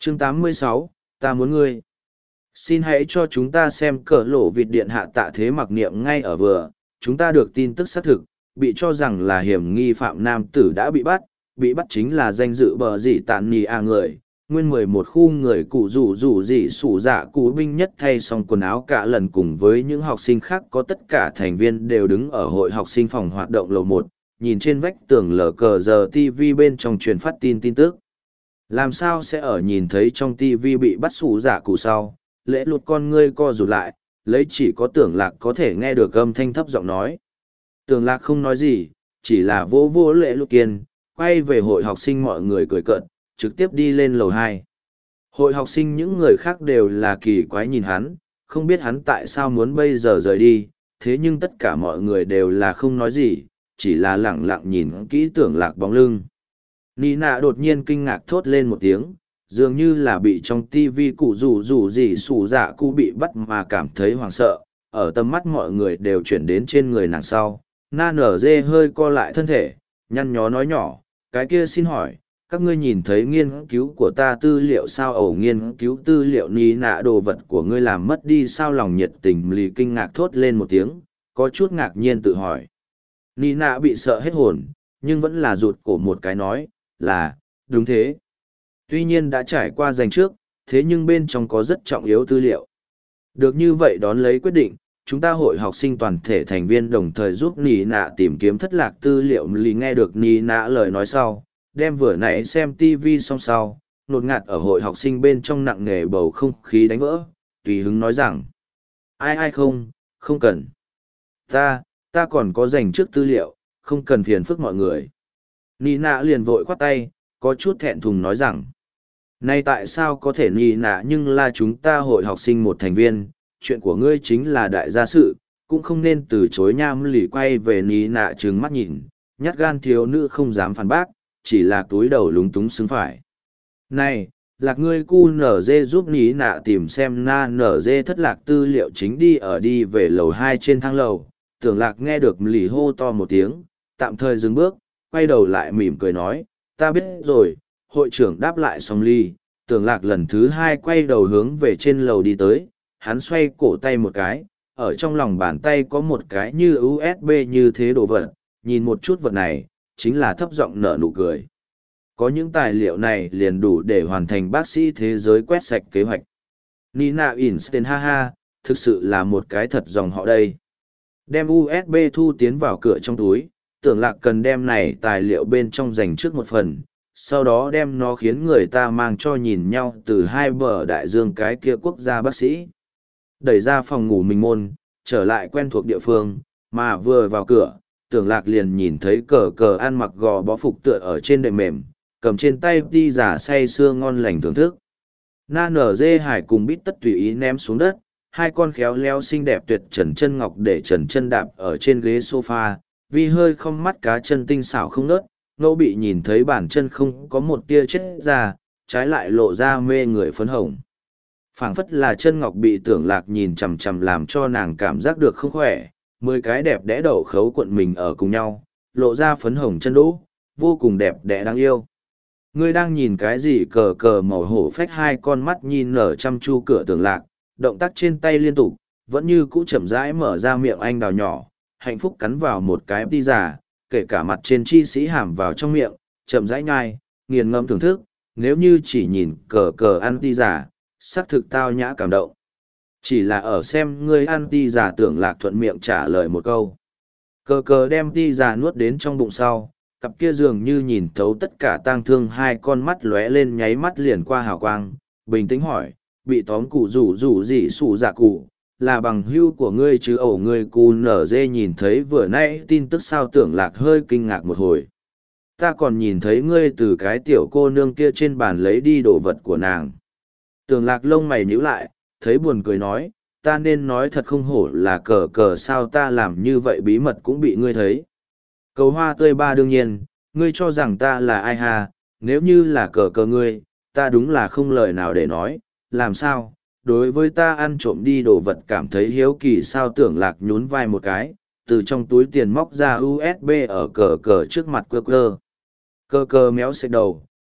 Chương 86, ta muốn ngươi. Xin hãy cho chúng ta xem cỡ lộ vịt điện hạ tạ thế mặc niệm ngay ở vừa, chúng ta được tin tức xác thực, bị cho rằng là hiểm nghi phạm nam tử đã bị bắt chính là danh dự bờ dị tạn nhì người, nguyên 11 khu người cụ rủ dị sủ dạ cụ binh nhất thay xong quần áo cả lần cùng với những học sinh khác có tất cả thành viên đều đứng ở hội học sinh phòng hoạt động lầu 1, nhìn trên vách tường lờ cờ giờ TV bên trong truyền phát tin tức. Làm sao sẽ ở nhìn thấy trong TV bị bắt sủ dạ cụ sau, lễ lụt con ngươi co rụt lại, lấy chỉ có tưởng lạc có thể nghe được âm thanh thấp giọng nói. Tưởng lạc không nói gì, chỉ là vỗ vỗ lễ lụt kiên, quay về hội học sinh mọi người cười cợt, trực tiếp đi lên lầu 2. Hội học sinh những người khác đều là kỳ quái nhìn hắn, không biết hắn tại sao muốn bây giờ rời đi, thế nhưng tất cả mọi người đều là không nói gì, chỉ là lẳng lặng nhìn kỹ tưởng lạc bóng lưng. Nina đột nhiên kinh ngạc thốt lên một tiếng, dường như là bị trong tivi cụ rủ gì sủ dạ cụ bị bắt mà cảm thấy hoảng sợ, ở tầm mắt mọi người đều chuyển đến trên người nàng sau. Na nở dê hơi co lại thân thể, nhăn nhó nói nhỏ, cái kia xin hỏi, các ngươi nhìn thấy nghiên cứu của ta tư liệu sao? Ẩu nghiên cứu tư liệu Nina đồ vật của ngươi làm mất đi sao? Lòng nhiệt tình lì kinh ngạc thốt lên một tiếng, có chút ngạc nhiên tự hỏi. Nina bị sợ hết hồn, nhưng vẫn là rụt cổ một cái nói, là, đúng thế. Tuy nhiên đã trải qua giành trước, thế nhưng bên trong có rất trọng yếu tư liệu. Được như vậy đón lấy quyết định, chúng ta hội học sinh toàn thể thành viên đồng thời giúp Nina tìm kiếm thất lạc tư liệu. Lì nghe được Nina lời nói sau, đem vừa nãy xem TV xong sau, nột ngạt ở hội học sinh bên trong nặng nề bầu không khí đánh vỡ, tùy hứng nói rằng, ai không cần. Ta còn có dành trước tư liệu, không cần phiền phức mọi người. Nina liền vội khoát tay, có chút thẹn thùng nói rằng, này tại sao có thể Nina, nhưng là chúng ta hội học sinh một thành viên, chuyện của ngươi chính là đại gia sự, cũng không nên từ chối. Nham lì quay về Nina trừng mắt nhìn, nhát gan thiếu nữ không dám phản bác, chỉ là túi đầu lúng túng xứng phải. Này, lạc ngươi cu nở dê giúp Nina tìm xem na nở dê thất lạc tư liệu chính đi về lầu 2 trên thang lầu. Tưởng lạc nghe được lì hô to một tiếng, tạm thời dừng bước, quay đầu lại mỉm cười nói, ta biết rồi. Hội trưởng đáp lại xong ly, tưởng lạc lần thứ 2 quay đầu hướng về trên lầu đi tới, hắn xoay cổ tay một cái, ở trong lòng bàn tay có một cái như USB như thế đồ vật, nhìn một chút vật này, chính là thấp giọng nở nụ cười. Có những tài liệu này liền đủ để hoàn thành bác sĩ thế giới quét sạch kế hoạch. Nina Einstein ha ha, thực sự là một cái thật dòng họ đây. Đem USB thu tiến vào cửa trong túi, tưởng lạc cần đem này tài liệu bên trong dành trước một phần, sau đó đem nó khiến người ta mang cho nhìn nhau từ hai bờ đại dương cái kia quốc gia bác sĩ. Đẩy ra phòng ngủ mình môn, trở lại quen thuộc địa phương, mà vừa vào cửa, tưởng lạc liền nhìn thấy cờ ăn mặc gò bó phục tựa ở trên đệm mềm, cầm trên tay đi giả say sưa ngon lành thưởng thức. Na nở dê hải cùng bít tất tùy ý ném xuống đất, hai con khéo léo xinh đẹp tuyệt trần chân ngọc để trần chân đạp ở trên ghế sofa, vì hơi không mắt cá chân tinh xảo không nớt, ngẫu bị nhìn thấy bàn chân không có một tia chết ra, trái lại lộ ra mê người phấn hồng. Phảng phất là chân ngọc bị tưởng lạc nhìn chằm chằm làm cho nàng cảm giác được không khỏe, 10 cái đẹp đẽ đậu khấu cuộn mình ở cùng nhau, lộ ra phấn hồng chân đỗ, vô cùng đẹp đẽ đáng yêu. Ngươi đang nhìn cái gì? Cờ màu hổ phách hai con mắt nhìn nở chăm chu cửa tưởng lạc, động tác trên tay liên tục, vẫn như cũ chậm rãi mở ra miệng anh đào nhỏ, hạnh phúc cắn vào một cái pizza, kể cả mặt trên chi sĩ hàm vào trong miệng, chậm rãi nhai, nghiền ngẫm thưởng thức. Nếu như chỉ nhìn cờ ăn pizza, xác thực tao nhã cảm động. Chỉ là ở xem ngươi ăn pizza, tưởng lạc thuận miệng trả lời một câu. Cờ đem pizza nuốt đến trong bụng sau, cặp kia dường như nhìn thấu tất cả tang thương hai con mắt lóe lên nháy mắt liền qua hào quang, bình tĩnh hỏi, bị tóm cụ rủ gì sủ dạ cụ, là bằng hưu của ngươi chứ? Ẩu ngươi cu nở dê nhìn thấy vừa nãy tin tức sao? Tưởng lạc hơi kinh ngạc một hồi. Ta còn nhìn thấy ngươi từ cái tiểu cô nương kia trên bàn lấy đi đồ vật của nàng. Tưởng lạc lông mày nhíu lại, thấy buồn cười nói, ta nên nói thật không hổ là cờ sao ta làm như vậy bí mật cũng bị ngươi thấy. Cầu hoa tươi ba, đương nhiên, ngươi cho rằng ta là ai hà, nếu như là cờ ngươi, ta đúng là không lời nào để nói, làm sao, đối với ta ăn trộm đi đồ vật cảm thấy hiếu kỳ sao? Tưởng lạc nhún vai một cái, từ trong túi tiền móc ra USB ở cờ trước mặt cờ méo xệch đầu,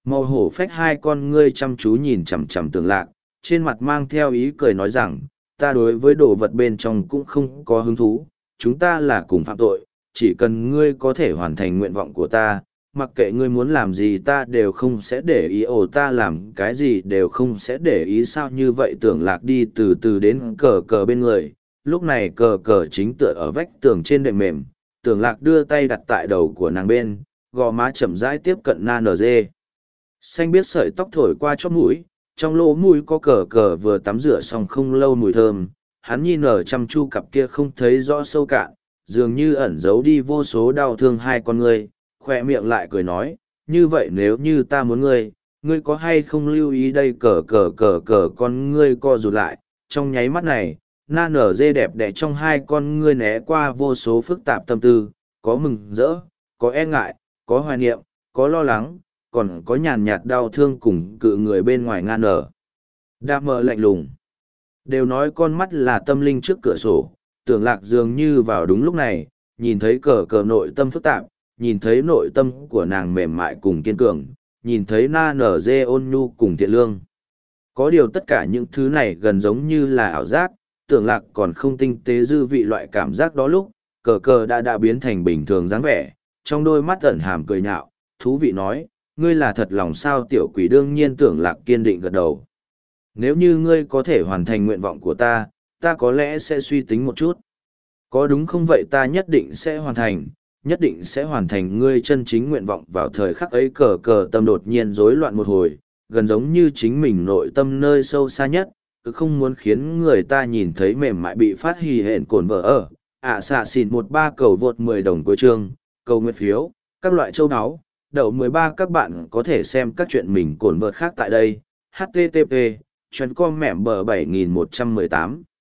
Màu hổ phách hai con ngươi chăm chú nhìn chằm chằm Tưởng Lạc, trên mặt mang theo ý cười nói rằng, ta đối với đồ vật bên trong cũng không có hứng thú, chúng ta là cùng phạm tội, chỉ cần ngươi có thể hoàn thành nguyện vọng của ta, mặc kệ ngươi muốn làm gì ta đều không sẽ để ý, ta làm cái gì đều không sẽ để ý. Sao như vậy? Tưởng Lạc đi từ từ đến cờ cờ bên người, lúc này cờ cờ chính tựa ở vách tường trên đệm mềm, Tưởng Lạc đưa tay đặt tại đầu của nàng bên, gò má chậm rãi tiếp cận na nở dê. Xanh biết sợi tóc thổi qua chóp mũi, trong lỗ mũi có cờ cờ vừa tắm rửa xong không lâu mùi thơm, hắn nhìn nở chăm chu cặp kia không thấy rõ sâu cạn, dường như ẩn giấu đi vô số đau thương hai con ngươi, khoe miệng lại cười nói, như vậy nếu như ta muốn ngươi, ngươi có hay không lưu ý đây? Cờ cờ cờ cờ con ngươi co rụt lại, trong nháy mắt này, na nở dê đẹp đẽ trong hai con ngươi né qua vô số phức tạp tâm tư, có mừng rỡ, có e ngại, có hoài niệm, có lo lắng, còn có nhàn nhạt đau thương cùng cự người bên ngoài nga nở. Đạp mờ lạnh lùng. Đều nói con mắt là tâm linh trước cửa sổ, Tưởng Lạc dường như vào đúng lúc này, nhìn thấy cờ cờ nội tâm phức tạp, nhìn thấy nội tâm của nàng mềm mại cùng kiên cường, nhìn thấy na nở dê ôn nhu cùng thiện lương. Có điều tất cả những thứ này gần giống như là ảo giác, Tưởng Lạc còn không tinh tế dư vị loại cảm giác đó lúc, cờ cờ đã biến thành bình thường dáng vẻ, trong đôi mắt ẩn hàm cười nhạo, thú vị nói, ngươi là thật lòng sao? Tiểu quỷ đương nhiên Tưởng Lạc kiên định gật đầu. Nếu như ngươi có thể hoàn thành nguyện vọng của ta, ta có lẽ sẽ suy tính một chút. Có đúng không vậy? Ta nhất định sẽ hoàn thành, nhất định sẽ hoàn thành ngươi chân chính nguyện vọng. Vào thời khắc ấy cờ cờ tâm đột nhiên rối loạn một hồi, gần giống như chính mình nội tâm nơi sâu xa nhất, cứ không muốn khiến người ta nhìn thấy mềm mại bị phát hì hển cồn vợ ở. Xạ xỉn 13 cầu vượt 10 đồng cuối chương, cầu nguyện phiếu, các loại châu áo. Đậu 13 các bạn có thể xem các chuyện mình cồn vợt khác tại đây. http://com mẻm bờ 7118